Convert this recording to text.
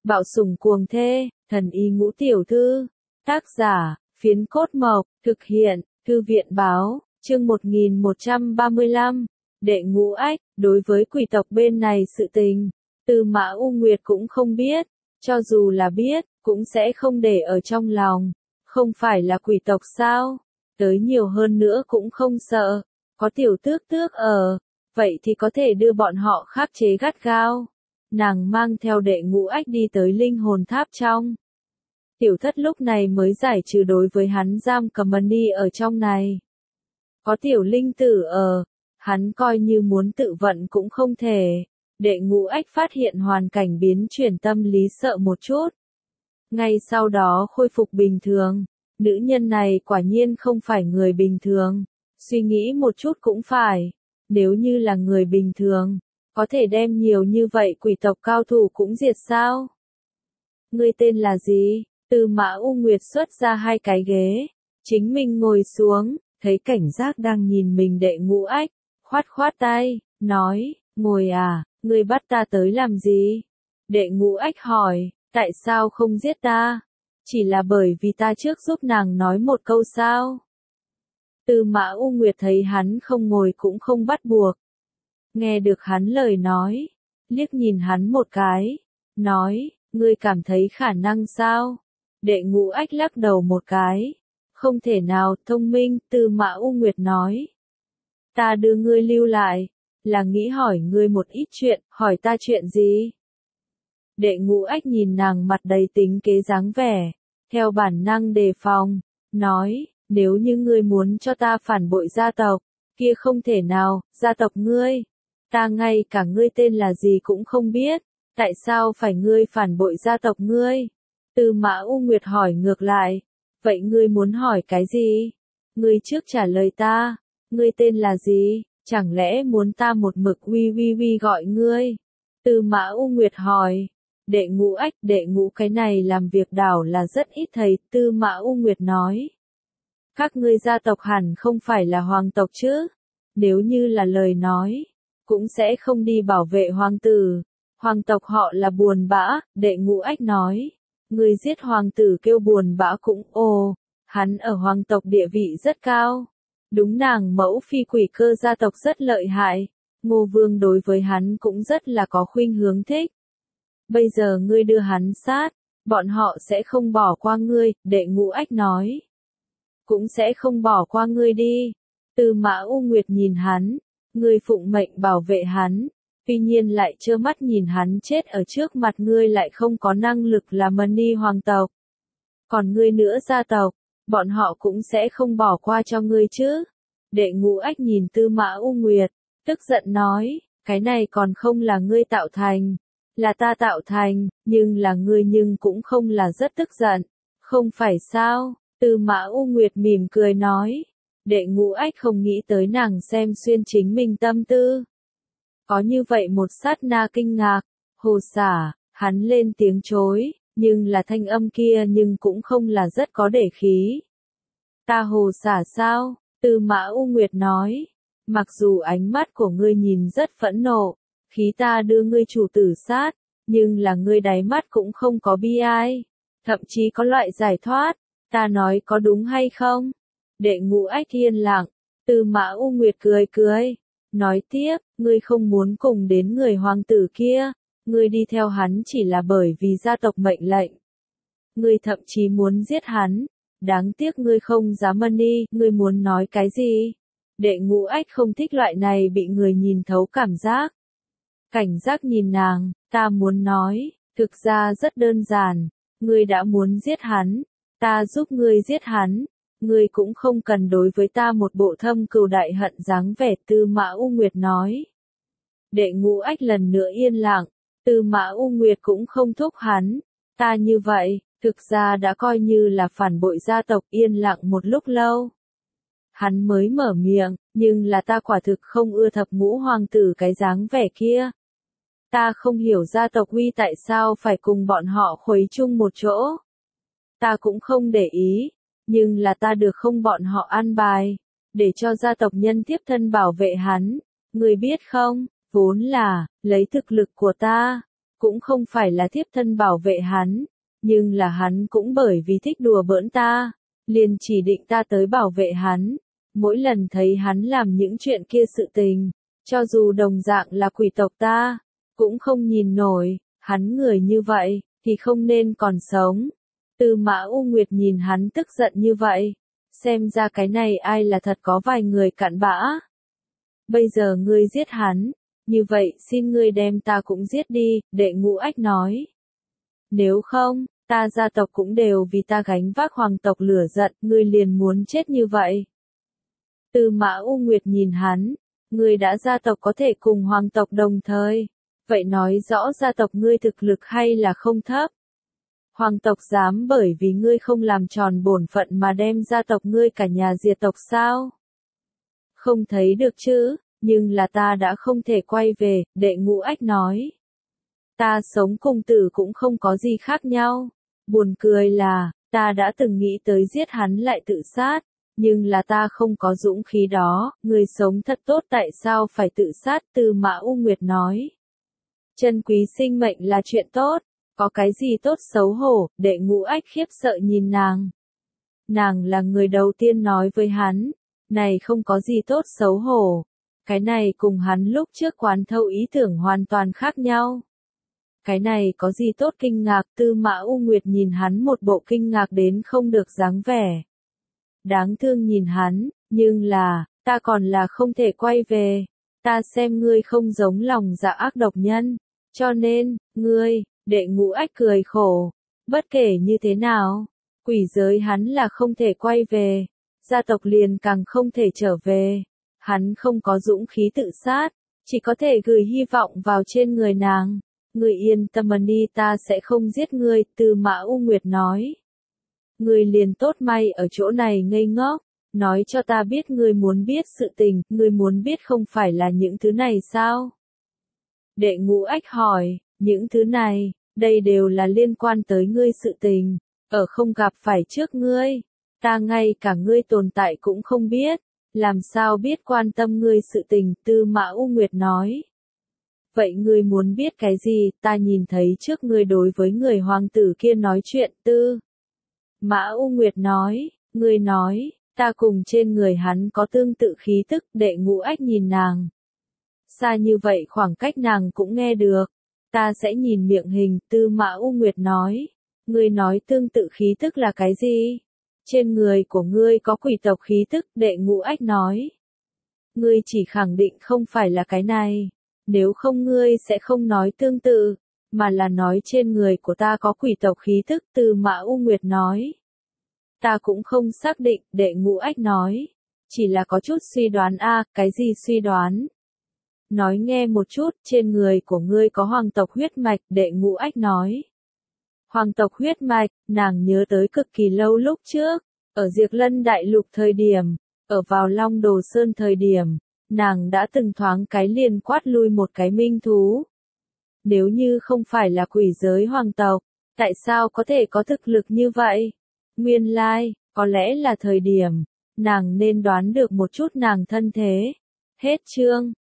Bạo sủng cuồng thê, thần y ngũ tiểu thư. Tác giả, Phiến Cốt Mộc, thực hiện, Thư viện báo, chương 1135. Đệ Ngũ Ách, đối với quỷ tộc bên này sự tình, Tư Mã U Nguyệt cũng không biết, cho dù là biết, cũng sẽ không để ở trong lòng. Không phải là quỷ tộc sao? Tới nhiều hơn nữa cũng không sợ, có tiểu tước tước ở, vậy thì có thể đưa bọn họ khắc chế gắt gao. Nàng mang theo Đệ Ngũ Ách đi tới linh hồn tháp trong. Tiểu thất lúc này mới giải trừ đối với hắn giam cầm Mani ở trong này. Có tiểu linh tử ở, hắn coi như muốn tự vận cũng không thể. Đệ Ngũ Ách phát hiện hoàn cảnh biến chuyển tâm lý sợ một chút. Ngay sau đó khôi phục bình thường. Nữ nhân này quả nhiên không phải người bình thường. Suy nghĩ một chút cũng phải. Nếu như là người bình thường, có thể đem nhiều như vậy quỷ tộc cao thủ cũng diệt sao? Ngươi tên là gì? Tư Mã U Nguyệt xuất ra hai cái ghế. Chính mình ngồi xuống, thấy cảnh giác đang nhìn mình Đệ Ngũ Ách. Khoát khoát tay, nói, ngồi à, ngươi bắt ta tới làm gì? Đệ Ngũ Ách hỏi, tại sao không giết ta? Chỉ là bởi vì ta trước giúp nàng nói một câu sao? Tư Mã U Nguyệt thấy hắn không ngồi cũng không bắt buộc. Nghe được hắn lời nói, liếc nhìn hắn một cái, nói, ngươi cảm thấy khả năng sao? Đệ Ngũ Ách lắc đầu một cái, không thể nào, thông minh, Tư Mã U Nguyệt nói. Ta đưa ngươi lưu lại, là nghĩ hỏi ngươi một ít chuyện, hỏi ta chuyện gì? Đệ Ngũ Ách nhìn nàng mặt đầy tính kế dáng vẻ, theo bản năng đề phòng, nói, nếu như ngươi muốn cho ta phản bội gia tộc, kia không thể nào, gia tộc ngươi, ta ngay cả ngươi tên là gì cũng không biết, tại sao phải ngươi phản bội gia tộc ngươi? Tư Mã U Nguyệt hỏi ngược lại, vậy ngươi muốn hỏi cái gì? Ngươi trước trả lời ta, ngươi tên là gì? Chẳng lẽ muốn ta một mực uy gọi ngươi? Tư Mã U Nguyệt hỏi. Đệ Ngũ Ách, Đệ Ngũ cái này làm việc đảo là rất ít thấy, Tư Mã U Nguyệt nói. Các ngươi gia tộc hẳn không phải là hoàng tộc chứ? Nếu như là lời nói, cũng sẽ không đi bảo vệ hoàng tử. Hoàng tộc họ là Buồn Bã, Đệ Ngũ Ách nói. Người giết hoàng tử kêu Buồn Bã cũng, hắn ở hoàng tộc địa vị rất cao. Đúng nàng mẫu phi quỷ cơ gia tộc rất lợi hại. Ngô Vương đối với hắn cũng rất là có khuynh hướng thích. Bây giờ ngươi đưa hắn sát, bọn họ sẽ không bỏ qua ngươi, Đệ Ngũ Ách nói. Cũng sẽ không bỏ qua ngươi đi. Tư Mã U Nguyệt nhìn hắn, ngươi phụng mệnh bảo vệ hắn, tuy nhiên lại trơ mắt nhìn hắn chết ở trước mặt ngươi lại không có năng lực làm Mani hoàng tộc. Còn ngươi nữa gia tộc, bọn họ cũng sẽ không bỏ qua cho ngươi chứ. Đệ Ngũ Ách nhìn Tư Mã U Nguyệt, tức giận nói, cái này còn không là ngươi tạo thành. Là ta tạo thành, nhưng là ngươi nhưng cũng không là rất tức giận. Không phải sao? Tư Mã U Nguyệt mỉm cười nói. Đệ Ngũ Ách không nghĩ tới nàng xem xuyên chính mình tâm tư. Có như vậy một sát na kinh ngạc, hồ xả, hắn lên tiếng chối, nhưng là thanh âm kia nhưng cũng không là rất có để khí. Ta hồ xả sao? Tư Mã U Nguyệt nói. Mặc dù ánh mắt của ngươi nhìn rất phẫn nộ, khí ta đưa ngươi chủ tử sát, nhưng là ngươi đáy mắt cũng không có bi ai, thậm chí có loại giải thoát, ta nói có đúng hay không? Đệ Ngũ Ách yên lặng, Tư Mã U Nguyệt cười cười, nói tiếp, ngươi không muốn cùng đến người hoàng tử kia, ngươi đi theo hắn chỉ là bởi vì gia tộc mệnh lệnh. Ngươi thậm chí muốn giết hắn, đáng tiếc ngươi không dám Mani, ngươi muốn nói cái gì? Đệ Ngũ Ách không thích loại này bị người nhìn thấu cảm giác. Cảnh giác nhìn nàng, ta muốn nói, thực ra rất đơn giản, ngươi đã muốn giết hắn, ta giúp ngươi giết hắn, ngươi cũng không cần đối với ta một bộ thâm cừu đại hận dáng vẻ, Tư Mã U Nguyệt nói. Đệ Ngũ Ách lần nữa yên lặng, Tư Mã U Nguyệt cũng không thúc hắn, ta như vậy, thực ra đã coi như là phản bội gia tộc, yên lặng một lúc lâu. Hắn mới mở miệng, nhưng là ta quả thực không ưa Thập Ngũ hoàng tử cái dáng vẻ kia. Ta không hiểu gia tộc Huy tại sao phải cùng bọn họ khuấy chung một chỗ. Ta cũng không để ý, nhưng là ta được không bọn họ an bài, để cho gia tộc nhân tiếp thân bảo vệ hắn. Người biết không, vốn là, lấy thực lực của ta, cũng không phải là thiếp thân bảo vệ hắn, nhưng là hắn cũng bởi vì thích đùa bỡn ta, liền chỉ định ta tới bảo vệ hắn. Mỗi lần thấy hắn làm những chuyện kia sự tình, cho dù đồng dạng là quỷ tộc ta, cũng không nhìn nổi, hắn người như vậy, thì không nên còn sống. Tư Mã U Nguyệt nhìn hắn tức giận như vậy, xem ra cái này ai là thật có vài người cặn bã. Bây giờ ngươi giết hắn, như vậy xin ngươi đem ta cũng giết đi, Đệ Ngũ Ách nói. Nếu không, ta gia tộc cũng đều vì ta gánh vác hoàng tộc lửa giận, ngươi liền muốn chết như vậy. Tư Mã U Nguyệt nhìn hắn, ngươi đã gia tộc có thể cùng hoàng tộc đồng thời, vậy nói rõ gia tộc ngươi thực lực hay là không thấp. Hoàng tộc dám bởi vì ngươi không làm tròn bổn phận mà đem gia tộc ngươi cả nhà diệt tộc sao? Không thấy được chứ, nhưng là ta đã không thể quay về, Đệ Ngũ Ách nói. Ta sống cùng tử cũng không có gì khác nhau. Buồn cười là, ta đã từng nghĩ tới giết hắn lại tự sát, nhưng là ta không có dũng khí đó, người sống thật tốt tại sao phải tự sát, Tư Mã U Nguyệt nói. Trân quý sinh mệnh là chuyện tốt, có cái gì tốt xấu hổ, Đệ Ngũ Ách khiếp sợ nhìn nàng. Nàng là người đầu tiên nói với hắn, này không có gì tốt xấu hổ, cái này cùng hắn lúc trước quán thâu ý tưởng hoàn toàn khác nhau. Cái này có gì tốt kinh ngạc, Tư Mã U Nguyệt nhìn hắn một bộ kinh ngạc đến không được dáng vẻ. Đáng thương nhìn hắn, nhưng là, ta còn là không thể quay về, ta xem ngươi không giống lòng dạ ác độc nhân, cho nên, ngươi, Đệ Ngũ Ách cười khổ, bất kể như thế nào, quỷ giới hắn là không thể quay về, gia tộc liền càng không thể trở về, hắn không có dũng khí tự sát, chỉ có thể gửi hy vọng vào trên người nàng. Ngươi yên tâm đi, ta sẽ không giết ngươi, Tư Mã U Nguyệt nói. Ngươi liền tốt may ở chỗ này ngây ngốc, nói cho ta biết ngươi muốn biết sự tình, ngươi muốn biết không phải là những thứ này sao? Đệ Ngũ Ách hỏi, những thứ này, đây đều là liên quan tới ngươi sự tình, ở không gặp phải trước ngươi, ta ngay cả ngươi tồn tại cũng không biết, làm sao biết quan tâm ngươi sự tình, Tư Mã U Nguyệt nói. Vậy ngươi muốn biết cái gì, ta nhìn thấy trước ngươi đối với người hoàng tử kia nói chuyện, Tư Mã U Nguyệt nói, ngươi nói, ta cùng trên người hắn có tương tự khí tức, Đệ Ngũ Ách nhìn nàng. Xa như vậy khoảng cách nàng cũng nghe được, ta sẽ nhìn miệng hình, Tư Mã U Nguyệt nói, ngươi nói tương tự khí tức là cái gì? Trên người của ngươi có quỷ tộc khí tức, Đệ Ngũ Ách nói. Ngươi chỉ khẳng định không phải là cái này. Nếu không ngươi sẽ không nói tương tự, mà là nói trên người của ta có quỷ tộc khí tức, Tư Mã U Nguyệt nói. Ta cũng không xác định, Đệ Ngũ Ách nói. Chỉ là có chút suy đoán cái gì suy đoán? Nói nghe một chút, trên người của ngươi có hoàng tộc huyết mạch, Đệ Ngũ Ách nói. Hoàng tộc huyết mạch, nàng nhớ tới cực kỳ lâu lúc trước, ở Diệt Lân Đại Lục thời điểm, ở vào Long Đồ Sơn thời điểm. Nàng đã từng thoáng cái liền quát lui một cái minh thú. Nếu như không phải là quỷ giới hoàng tộc, tại sao có thể có thực lực như vậy? Nguyên lai, có lẽ là thời điểm, nàng nên đoán được một chút nàng thân thế. Hết chương.